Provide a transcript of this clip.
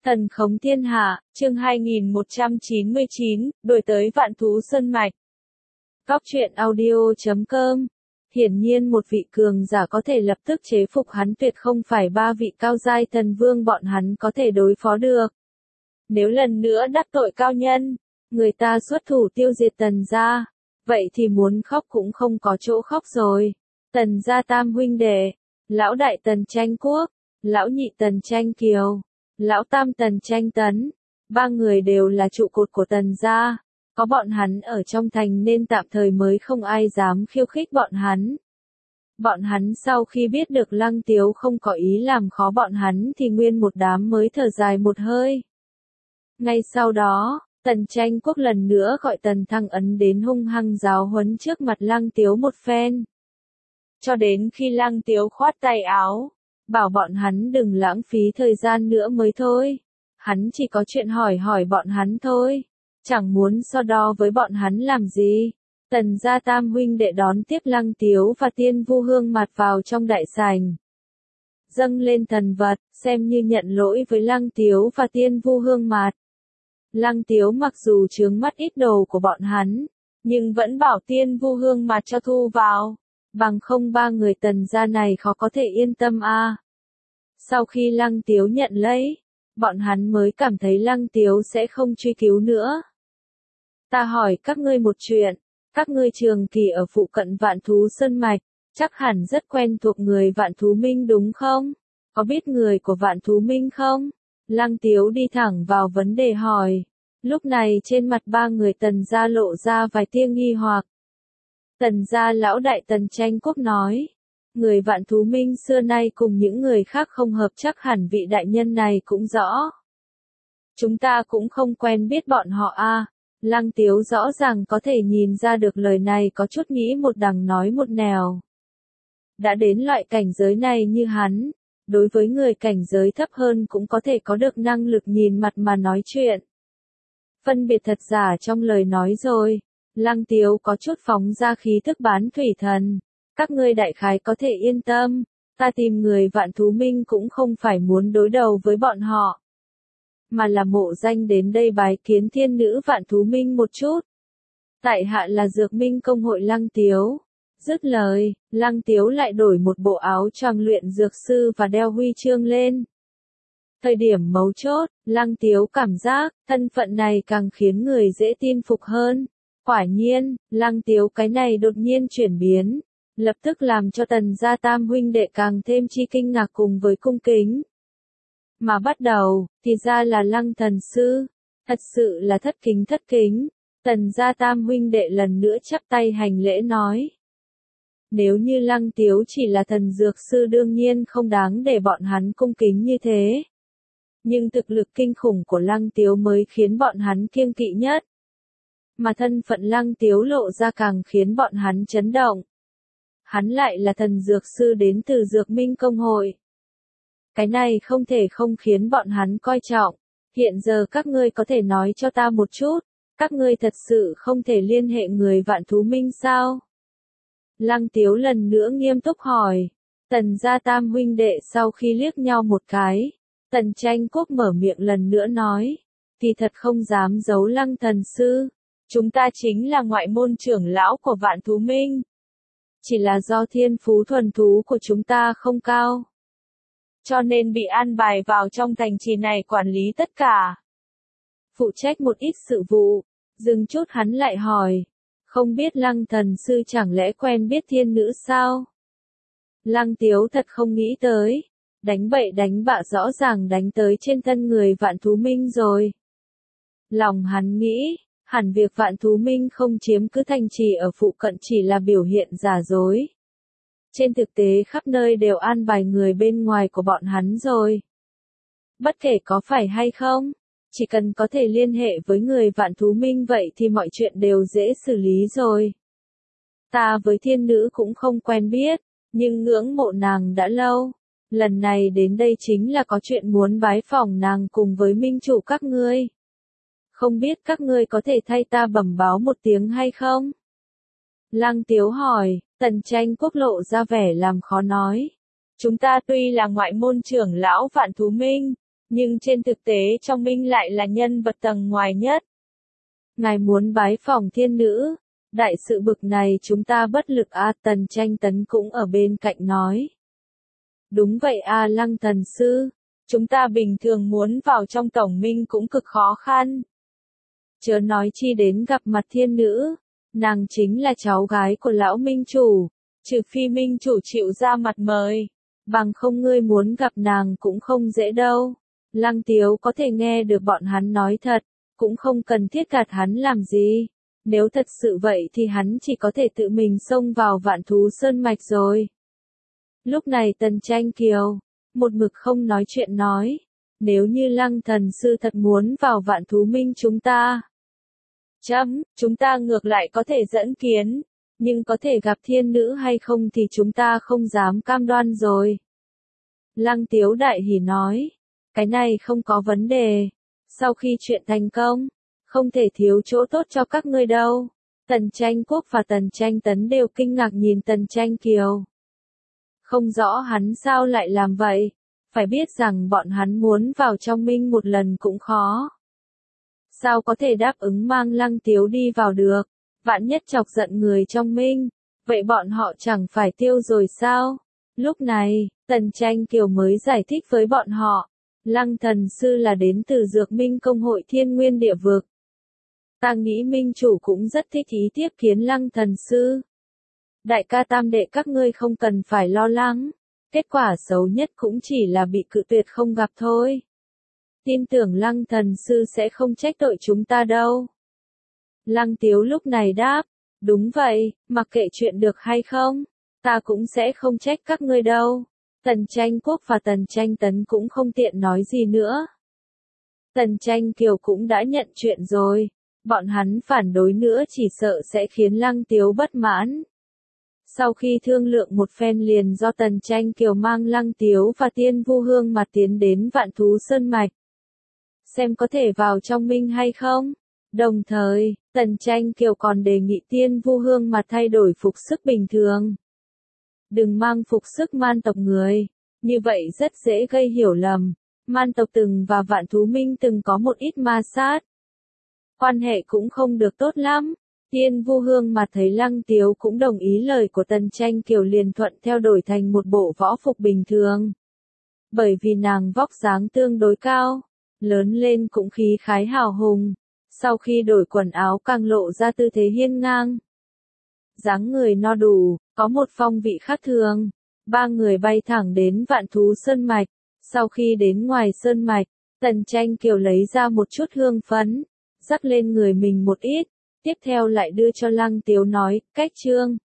Thần khống thiên hạ, chương 2199, đổi tới vạn thú sơn mạch. Góc truyện audio.com. Hiển nhiên một vị cường giả có thể lập tức chế phục hắn, tuyệt không phải ba vị cao giai thần vương bọn hắn có thể đối phó được. Nếu lần nữa đắc tội cao nhân, người ta xuất thủ tiêu diệt Tần gia, vậy thì muốn khóc cũng không có chỗ khóc rồi. Tần gia tam huynh đệ, lão đại Tần Tranh Quốc, lão nhị Tần Tranh Kiều, lão tam Tần Tranh Tấn, ba người đều là trụ cột của Tần gia, có bọn hắn ở trong thành nên tạm thời mới không ai dám khiêu khích bọn hắn. Bọn hắn sau khi biết được Lăng Tiếu không có ý làm khó bọn hắn thì nguyên một đám mới thở dài một hơi. Ngay sau đó, Tần Tranh Quốc lần nữa gọi Tần Thăng Ấn đến hung hăng giáo huấn trước mặt Lăng Tiếu một phen. Cho đến khi Lăng Tiếu khoát tay áo, bảo bọn hắn đừng lãng phí thời gian nữa mới thôi. Hắn chỉ có chuyện hỏi hỏi bọn hắn thôi, chẳng muốn so đo với bọn hắn làm gì. Tần gia tam huynh đệ đón tiếp Lăng Tiếu và Tiên Vu Hương Mạt vào trong đại sảnh. Dâng lên thần vật, xem như nhận lỗi với Lăng Tiếu và Tiên Vu Hương Mạt. Lăng Tiếu mặc dù chướng mắt ít đồ của bọn hắn, nhưng vẫn bảo Tiên Vu Hương Mạt cho thu vào, bằng không ba người Tần gia này khó có thể yên tâm a. Sau khi Lăng Tiếu nhận lấy, bọn hắn mới cảm thấy Lăng Tiếu sẽ không truy cứu nữa. Ta hỏi các ngươi một chuyện, các ngươi trường kỳ ở phụ cận Vạn Thú Sơn Mạch, chắc hẳn rất quen thuộc người Vạn Thú Minh đúng không? Có biết người của Vạn Thú Minh không? Lăng Tiếu đi thẳng vào vấn đề hỏi. Lúc này trên mặt ba người Tần gia lộ ra vài tia nghi hoặc. Tần gia lão đại Tần Tranh Quốc nói, người Vạn Thú Minh xưa nay cùng những người khác không hợp, chắc hẳn vị đại nhân này cũng rõ. Chúng ta cũng không quen biết bọn họ a. Lăng Tiếu rõ ràng có thể nhìn ra được lời này có chút nghĩ một đằng nói một nẻo. Đã đến loại cảnh giới này như hắn, đối với người cảnh giới thấp hơn cũng có thể có được năng lực nhìn mặt mà nói chuyện. Phân biệt thật giả trong lời nói rồi. Lăng Tiếu có chút phóng ra khí thức bán thủy thần. Các ngươi đại khái có thể yên tâm, ta tìm người Vạn Thú Minh cũng không phải muốn đối đầu với bọn họ, mà là mộ danh đến đây bái kiến thiên nữ Vạn Thú Minh một chút. Tại hạ là Dược Minh Công hội Lăng Tiếu. Dứt lời, Lăng Tiếu lại đổi một bộ áo choàng luyện dược sư và đeo huy chương lên. Thời điểm mấu chốt, Lăng Tiếu cảm giác, thân phận này càng khiến người dễ tin phục hơn. Quả nhiên, Lăng Tiếu cái này đột nhiên chuyển biến, lập tức làm cho Tần gia tam huynh đệ càng thêm chi kinh ngạc cùng với cung kính. Mà bắt đầu, thì ra là Lăng thần sư, thật sự là thất kính. Tần gia tam huynh đệ lần nữa chắp tay hành lễ nói. Nếu như Lăng Tiếu chỉ là thần dược sư đương nhiên không đáng để bọn hắn cung kính như thế. Nhưng thực lực kinh khủng của Lăng Tiếu mới khiến bọn hắn kiêng kỵ nhất. Mà thân phận Lăng Tiếu lộ ra càng khiến bọn hắn chấn động. Hắn lại là thần dược sư đến từ Dược Minh Công hội. Cái này không thể không khiến bọn hắn coi trọng. Hiện giờ các ngươi có thể nói cho ta một chút, các ngươi thật sự không thể liên hệ người Vạn Thú Minh sao? Lăng Tiếu lần nữa nghiêm túc hỏi. Tần gia tam huynh đệ sau khi liếc nhau một cái, Tần Tranh Quốc mở miệng lần nữa nói, thì thật không dám giấu Lăng thần sư. Chúng ta chính là ngoại môn trưởng lão của Vạn Thú Minh. Chỉ là do thiên phú thuần thú của chúng ta không cao, cho nên bị an bài vào trong thành trì này quản lý tất cả. Phụ trách một ít sự vụ. Dừng chút hắn lại hỏi. Không biết Lăng thần sư chẳng lẽ quen biết thiên nữ sao? Lăng Tiếu thật không nghĩ tới. Đánh bậy đánh bạ rõ ràng đánh tới trên thân người Vạn Thú Minh rồi. Lòng hắn nghĩ, hẳn việc Vạn Thú Minh không chiếm cứ thành trì ở phụ cận chỉ là biểu hiện giả dối. Trên thực tế khắp nơi đều an bài người bên ngoài của bọn hắn rồi. Bất kể có phải hay không, chỉ cần có thể liên hệ với người Vạn Thú Minh vậy thì mọi chuyện đều dễ xử lý rồi. Ta với thiên nữ cũng không quen biết, nhưng ngưỡng mộ nàng đã lâu. Lần này đến đây chính là có chuyện muốn bái phỏng nàng cùng với minh chủ các ngươi. Không biết các ngươi có thể thay ta bẩm báo một tiếng hay không? Lăng Tiếu hỏi. Tần Tranh Quốc lộ ra vẻ làm khó nói. Chúng ta tuy là ngoại môn trưởng lão Vạn Thú Minh, nhưng trên thực tế trong Minh lại là nhân vật tầng ngoài nhất. Ngài muốn bái phỏng thiên nữ, đại sự bực này chúng ta bất lực a. Tần Tranh Tấn cũng ở bên cạnh nói. Đúng vậy a Lăng thần sư, chúng ta bình thường muốn vào trong tổng minh cũng cực khó khăn. Chớ nói chi đến gặp mặt thiên nữ, nàng chính là cháu gái của lão minh chủ, trừ phi minh chủ chịu ra mặt mời, bằng không ngươi muốn gặp nàng cũng không dễ đâu. Lăng Tiếu có thể nghe được bọn hắn nói thật, cũng không cần thiết gạt hắn làm gì. Nếu thật sự vậy thì hắn chỉ có thể tự mình xông vào Vạn Thú Sơn Mạch rồi. Lúc này Tần Tranh Kiều, một mực không nói chuyện nói, nếu như Lăng thần sư thật muốn vào Vạn Thú Minh chúng ta ngược lại có thể dẫn kiến, nhưng có thể gặp thiên nữ hay không thì chúng ta không dám cam đoan rồi. Lăng Tiếu đại hỉ nói, cái này không có vấn đề, sau khi chuyện thành công, không thể thiếu chỗ tốt cho các ngươi đâu. Tần Tranh Quốc và Tần Tranh Tấn đều kinh ngạc nhìn Tần Tranh Kiều. Không rõ hắn sao lại làm vậy, phải biết rằng bọn hắn muốn vào trong Minh một lần cũng khó. Sao có thể đáp ứng mang Lăng Tiếu đi vào được, vạn nhất chọc giận người trong Minh, vậy bọn họ chẳng phải tiêu rồi sao? Lúc này, Tần Tranh Kiều mới giải thích với bọn họ, Lăng thần sư là đến từ Dược Minh Công hội Thiên Nguyên Địa Vực. Ta nghĩ Minh chủ cũng rất thích ý tiếp kiến Lăng thần sư. Đại ca tam đệ các ngươi không cần phải lo lắng, kết quả xấu nhất cũng chỉ là bị cự tuyệt không gặp thôi. Tin tưởng Lăng thần sư sẽ không trách tội chúng ta đâu. Lăng Tiếu lúc này đáp, đúng vậy, mặc kệ chuyện được hay không, ta cũng sẽ không trách các ngươi đâu. Tần Tranh Quốc và Tần Tranh Tấn cũng không tiện nói gì nữa. Tần Tranh Kiều cũng đã nhận chuyện rồi, bọn hắn phản đối nữa chỉ sợ sẽ khiến Lăng Tiếu bất mãn. Sau khi thương lượng một phen liền do Tần Tranh Kiều mang Lăng Tiếu và Tiên Vu Hương mà tiến đến Vạn Thú Sơn Mạch. Xem có thể vào trong Minh hay không. Đồng thời, Tần Tranh Kiều còn đề nghị Tiên Vu Hương mà thay đổi phục sức bình thường. Đừng mang phục sức man tộc người, như vậy rất dễ gây hiểu lầm. Man tộc từng và Vạn Thú Minh từng có một ít ma sát. Quan hệ cũng không được tốt lắm. Tiên Vu Hương mà thấy Lăng Tiếu cũng đồng ý lời của Tần Tranh Kiều liền thuận theo đổi thành một bộ võ phục bình thường. Bởi vì nàng vóc dáng tương đối cao, lớn lên cũng khí khái hào hùng, sau khi đổi quần áo càng lộ ra tư thế hiên ngang. Dáng người no đủ, có một phong vị khác thường. Ba người bay thẳng đến Vạn Thú Sơn Mạch, sau khi đến ngoài Sơn Mạch, Tần Tranh Kiều lấy ra một chút hương phấn, rắc lên người mình một ít, tiếp theo lại đưa cho Lăng Tiếu nói, cách trương.